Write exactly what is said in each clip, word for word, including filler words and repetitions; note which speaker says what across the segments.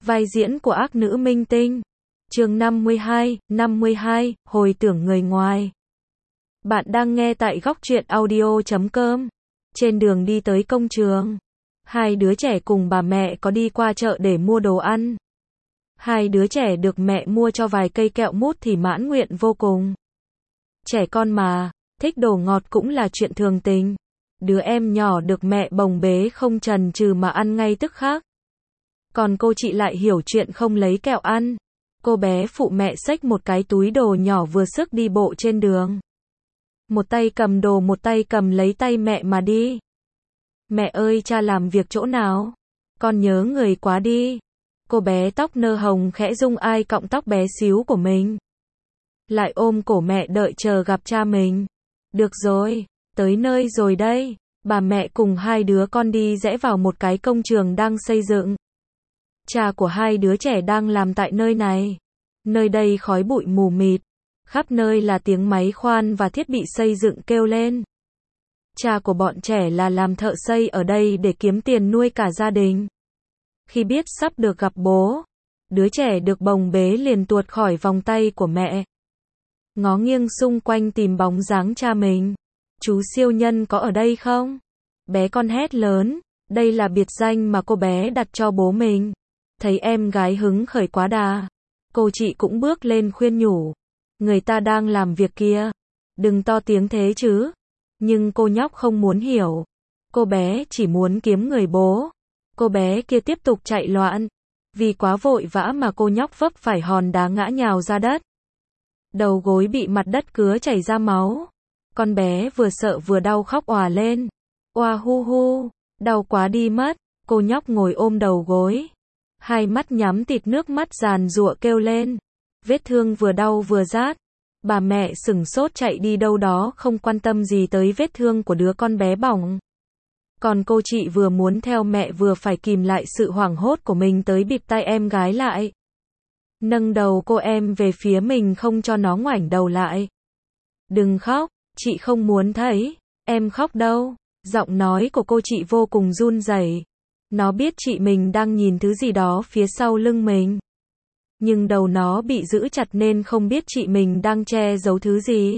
Speaker 1: Vai diễn của ác nữ minh tinh. Chương năm mươi hai, năm mươi hai, hồi tưởng người ngoài. Bạn đang nghe tại góc truyện audio chấm com. Trên đường đi tới công trường, hai đứa trẻ cùng bà mẹ có đi qua chợ để mua đồ ăn. Hai đứa trẻ được mẹ mua cho vài cây kẹo mút thì mãn nguyện vô cùng. Trẻ con mà, thích đồ ngọt cũng là chuyện thường tình. Đứa em nhỏ được mẹ bồng bế không chần chừ mà ăn ngay tức khắc. Còn cô chị lại hiểu chuyện không lấy kẹo ăn. Cô bé phụ mẹ xách một cái túi đồ nhỏ vừa sức đi bộ trên đường. Một tay cầm đồ một tay cầm lấy tay mẹ mà đi. Mẹ ơi, cha làm việc chỗ nào? Con nhớ người quá đi. Cô bé tóc nơ hồng khẽ rung ai cọng tóc bé xíu của mình. Lại ôm cổ mẹ đợi chờ gặp cha mình. Được rồi, tới nơi rồi đây. Bà mẹ cùng hai đứa con đi rẽ vào một cái công trường đang xây dựng. Cha của hai đứa trẻ đang làm tại nơi này. Nơi đây khói bụi mù mịt. Khắp nơi là tiếng máy khoan và thiết bị xây dựng kêu lên. Cha của bọn trẻ là làm thợ xây ở đây để kiếm tiền nuôi cả gia đình. Khi biết sắp được gặp bố, đứa trẻ được bồng bế liền tuột khỏi vòng tay của mẹ. Ngó nghiêng xung quanh tìm bóng dáng cha mình. Chú siêu nhân có ở đây không? Bé con hét lớn. Đây là biệt danh mà cô bé đặt cho bố mình. Thấy em gái hứng khởi quá đà, cô chị cũng bước lên khuyên nhủ. Người ta đang làm việc kia. Đừng to tiếng thế chứ. Nhưng cô nhóc không muốn hiểu. Cô bé chỉ muốn kiếm người bố. Cô bé kia tiếp tục chạy loạn. Vì quá vội vã mà cô nhóc vấp phải hòn đá ngã nhào ra đất. Đầu gối bị mặt đất cứa chảy ra máu. Con bé vừa sợ vừa đau khóc òa lên. Oa hu hu, đau quá đi mất. Cô nhóc ngồi ôm đầu gối. Hai mắt nhắm tịt nước mắt giàn giụa kêu lên. Vết thương vừa đau vừa rát. Bà mẹ sửng sốt chạy đi đâu đó không quan tâm gì tới vết thương của đứa con bé bỏng. Còn cô chị vừa muốn theo mẹ vừa phải kìm lại sự hoảng hốt của mình tới bịt tai em gái lại. Nâng đầu cô em về phía mình không cho nó ngoảnh đầu lại. Đừng khóc, chị không muốn thấy em khóc đâu. Giọng nói của cô chị vô cùng run rẩy. Nó biết chị mình đang nhìn thứ gì đó phía sau lưng mình. Nhưng đầu nó bị giữ chặt nên không biết chị mình đang che giấu thứ gì.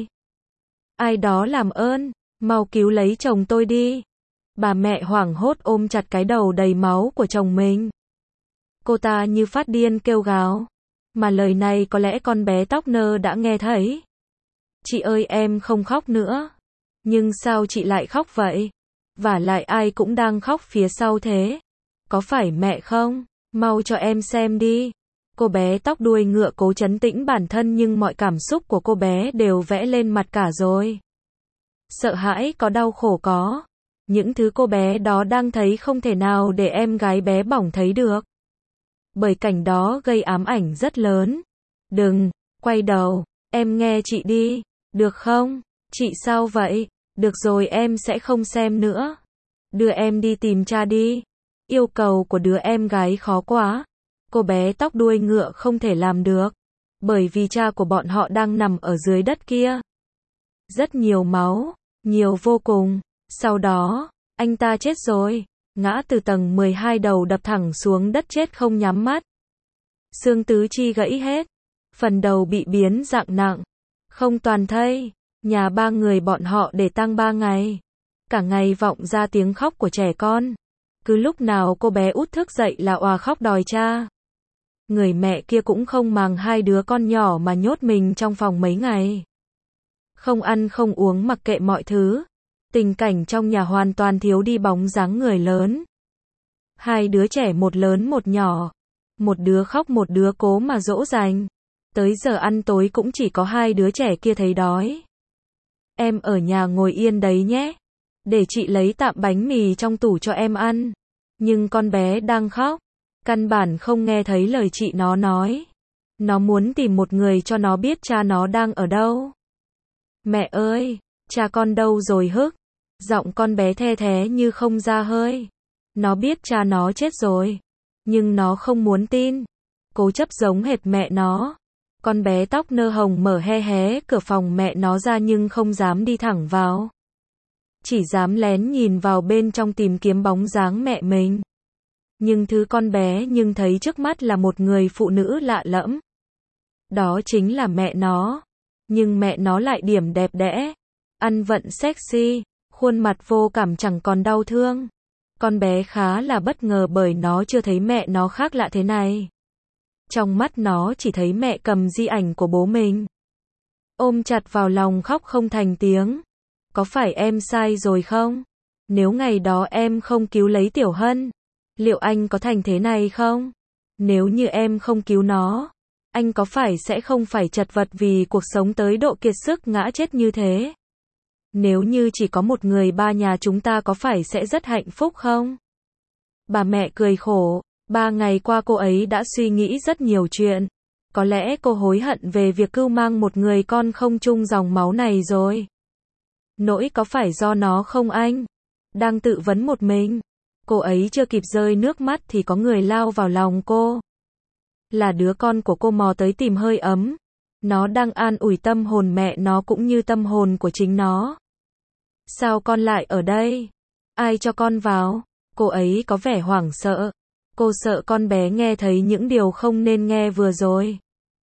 Speaker 1: Ai đó làm ơn, mau cứu lấy chồng tôi đi. Bà mẹ hoảng hốt ôm chặt cái đầu đầy máu của chồng mình. Cô ta như phát điên kêu gào. Mà lời này có lẽ con bé tóc nơ đã nghe thấy. Chị ơi, em không khóc nữa. Nhưng sao chị lại khóc vậy? Vả lại ai cũng đang khóc phía sau thế. Có phải mẹ không? Mau cho em xem đi. Cô bé tóc đuôi ngựa cố trấn tĩnh bản thân nhưng mọi cảm xúc của cô bé đều vẽ lên mặt cả rồi. Sợ hãi có, đau khổ có. Những thứ cô bé đó đang thấy không thể nào để em gái bé bỏng thấy được. Bởi cảnh đó gây ám ảnh rất lớn. Đừng, quay đầu, em nghe chị đi, được không? Chị sao vậy? Được rồi, em sẽ không xem nữa. Đưa em đi tìm cha đi. Yêu cầu của đứa em gái khó quá. Cô bé tóc đuôi ngựa không thể làm được. Bởi vì cha của bọn họ đang nằm ở dưới đất kia. Rất nhiều máu, nhiều vô cùng. Sau đó, anh ta chết rồi. Ngã từ tầng mười hai đầu đập thẳng xuống đất chết không nhắm mắt. Xương tứ chi gãy hết. Phần đầu bị biến dạng nặng. Không toàn thây. Nhà ba người bọn họ để tang ba ngày. Cả ngày vọng ra tiếng khóc của trẻ con. Cứ lúc nào cô bé út thức dậy là òa khóc đòi cha. Người mẹ kia cũng không màng hai đứa con nhỏ mà nhốt mình trong phòng mấy ngày. Không ăn không uống mặc kệ mọi thứ. Tình cảnh trong nhà hoàn toàn thiếu đi bóng dáng người lớn. Hai đứa trẻ một lớn một nhỏ. Một đứa khóc một đứa cố mà dỗ dành. Tới giờ ăn tối cũng chỉ có hai đứa trẻ kia thấy đói. Em ở nhà ngồi yên đấy nhé. Để chị lấy tạm bánh mì trong tủ cho em ăn. Nhưng con bé đang khóc. Căn bản không nghe thấy lời chị nó nói. Nó muốn tìm một người cho nó biết cha nó đang ở đâu. Mẹ ơi, cha con đâu rồi hức? Giọng con bé the thé như không ra hơi. Nó biết cha nó chết rồi. Nhưng nó không muốn tin. Cố chấp giống hệt mẹ nó. Con bé tóc nơ hồng mở hé hé cửa phòng mẹ nó ra nhưng không dám đi thẳng vào. Chỉ dám lén nhìn vào bên trong tìm kiếm bóng dáng mẹ mình. Nhưng thứ con bé nhưng thấy trước mắt là một người phụ nữ lạ lẫm. Đó chính là mẹ nó. Nhưng mẹ nó lại điểm đẹp đẽ, ăn vận sexy, khuôn mặt vô cảm chẳng còn đau thương. Con bé khá là bất ngờ bởi nó chưa thấy mẹ nó khác lạ thế này. Trong mắt nó chỉ thấy mẹ cầm di ảnh của bố mình. Ôm chặt vào lòng khóc không thành tiếng. Có phải em sai rồi không? Nếu ngày đó em không cứu lấy Tiểu Hân, liệu anh có thành thế này không? Nếu như em không cứu nó, anh có phải sẽ không phải chật vật vì cuộc sống tới độ kiệt sức ngã chết như thế? Nếu như chỉ có một người ba nhà chúng ta có phải sẽ rất hạnh phúc không? Bà mẹ cười khổ, ba ngày qua cô ấy đã suy nghĩ rất nhiều chuyện. Có lẽ cô hối hận về việc cưu mang một người con không chung dòng máu này rồi. Nỗi có phải do nó không anh? Đang tự vấn một mình. Cô ấy chưa kịp rơi nước mắt thì có người lao vào lòng cô. Là đứa con của cô mò tới tìm hơi ấm. Nó đang an ủi tâm hồn mẹ nó cũng như tâm hồn của chính nó. Sao con lại ở đây? Ai cho con vào? Cô ấy có vẻ hoảng sợ. Cô sợ con bé nghe thấy những điều không nên nghe vừa rồi.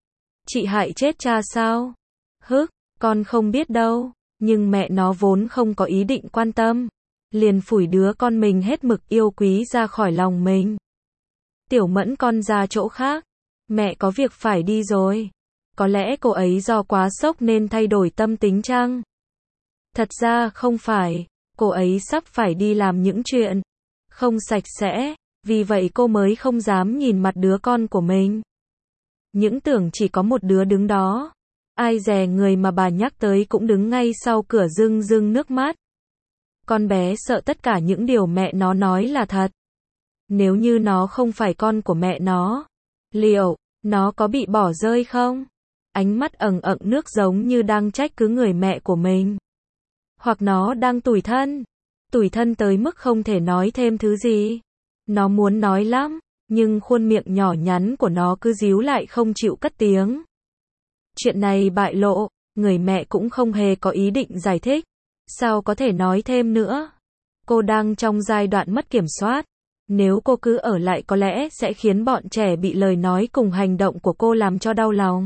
Speaker 1: Chị hại chết cha sao? Hức, con không biết đâu. Nhưng mẹ nó vốn không có ý định quan tâm. Liền phủi đứa con mình hết mực yêu quý ra khỏi lòng mình. Tiểu Mẫn con ra chỗ khác. Mẹ có việc phải đi rồi. Có lẽ cô ấy do quá sốc nên thay đổi tâm tính chăng? Thật ra không phải. Cô ấy sắp phải đi làm những chuyện không sạch sẽ. Vì vậy cô mới không dám nhìn mặt đứa con của mình. Những tưởng chỉ có một đứa đứng đó. Ai dè người mà bà nhắc tới cũng đứng ngay sau cửa rưng rưng nước mắt. Con bé sợ tất cả những điều mẹ nó nói là thật. Nếu như nó không phải con của mẹ nó, liệu nó có bị bỏ rơi không? Ánh mắt ẩn ẩn nước giống như đang trách cứ người mẹ của mình. Hoặc nó đang tủi thân. Tủi thân tới mức không thể nói thêm thứ gì. Nó muốn nói lắm, nhưng khuôn miệng nhỏ nhắn của nó cứ díu lại không chịu cất tiếng. Chuyện này bại lộ, người mẹ cũng không hề có ý định giải thích. Sao có thể nói thêm nữa? Cô đang trong giai đoạn mất kiểm soát. Nếu cô cứ ở lại có lẽ sẽ khiến bọn trẻ bị lời nói cùng hành động của cô làm cho đau lòng.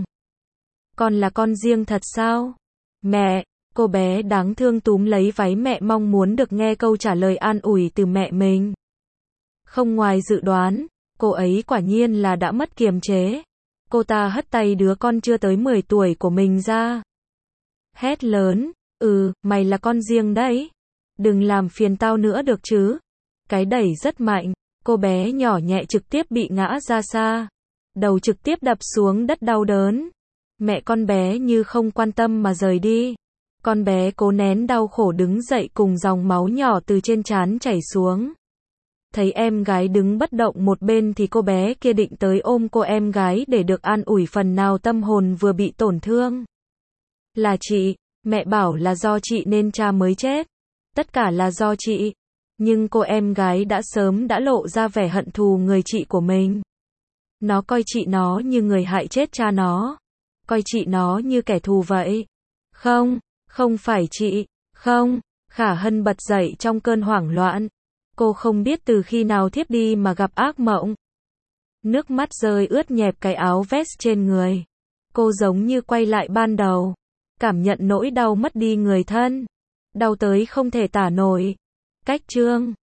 Speaker 1: Con là con riêng thật sao? Mẹ, cô bé đáng thương túm lấy váy mẹ mong muốn được nghe câu trả lời an ủi từ mẹ mình. Không ngoài dự đoán, cô ấy quả nhiên là đã mất kiềm chế. Cô ta hất tay đứa con chưa tới mười tuổi của mình ra. Hét lớn, ừ, mày là con riêng đấy. Đừng làm phiền tao nữa được chứ. Cái đẩy rất mạnh, cô bé nhỏ nhẹ trực tiếp bị ngã ra xa. Đầu trực tiếp đập xuống đất đau đớn. Mẹ con bé như không quan tâm mà rời đi. Con bé cố nén đau khổ đứng dậy cùng dòng máu nhỏ từ trên trán chảy xuống. Thấy em gái đứng bất động một bên thì cô bé kia định tới ôm cô em gái để được an ủi phần nào tâm hồn vừa bị tổn thương. Là chị, mẹ bảo là do chị nên cha mới chết. Tất cả là do chị. Nhưng cô em gái đã sớm đã lộ ra vẻ hận thù người chị của mình. Nó coi chị nó như người hại chết cha nó. Coi chị nó như kẻ thù vậy. Không, không phải chị, không. Khả Hân bật dậy trong cơn hoảng loạn. Cô không biết từ khi nào thiếp đi mà gặp ác mộng. Nước mắt rơi ướt nhẹp cái áo vest trên người. Cô giống như quay lại ban đầu. Cảm nhận nỗi đau mất đi người thân. Đau tới không thể tả nổi. Cách chương